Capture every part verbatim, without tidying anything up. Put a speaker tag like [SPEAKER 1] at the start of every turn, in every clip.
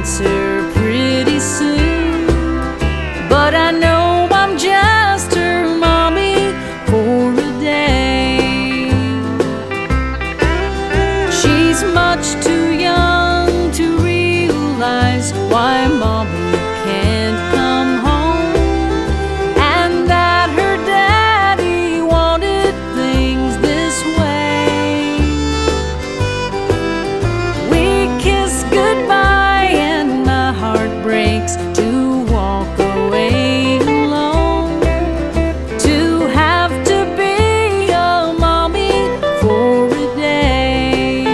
[SPEAKER 1] answer pretty soon. But I know I'm just her mommy for a day. She's much too young to realize why mommy can't come home, and that her daddy wanted things this way. We kiss goodbye and my heart breaks to walk away alone, to have to be a mommy for a day.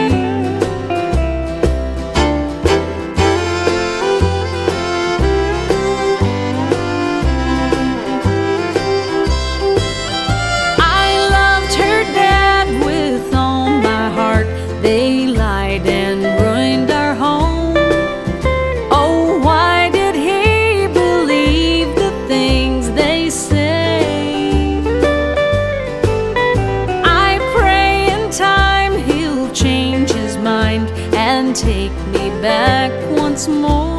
[SPEAKER 1] I loved her dad with all my heart. They lied and ruined our home. Oh, why did he believe the things they say? I pray in time he'll change his mind and take me back once more.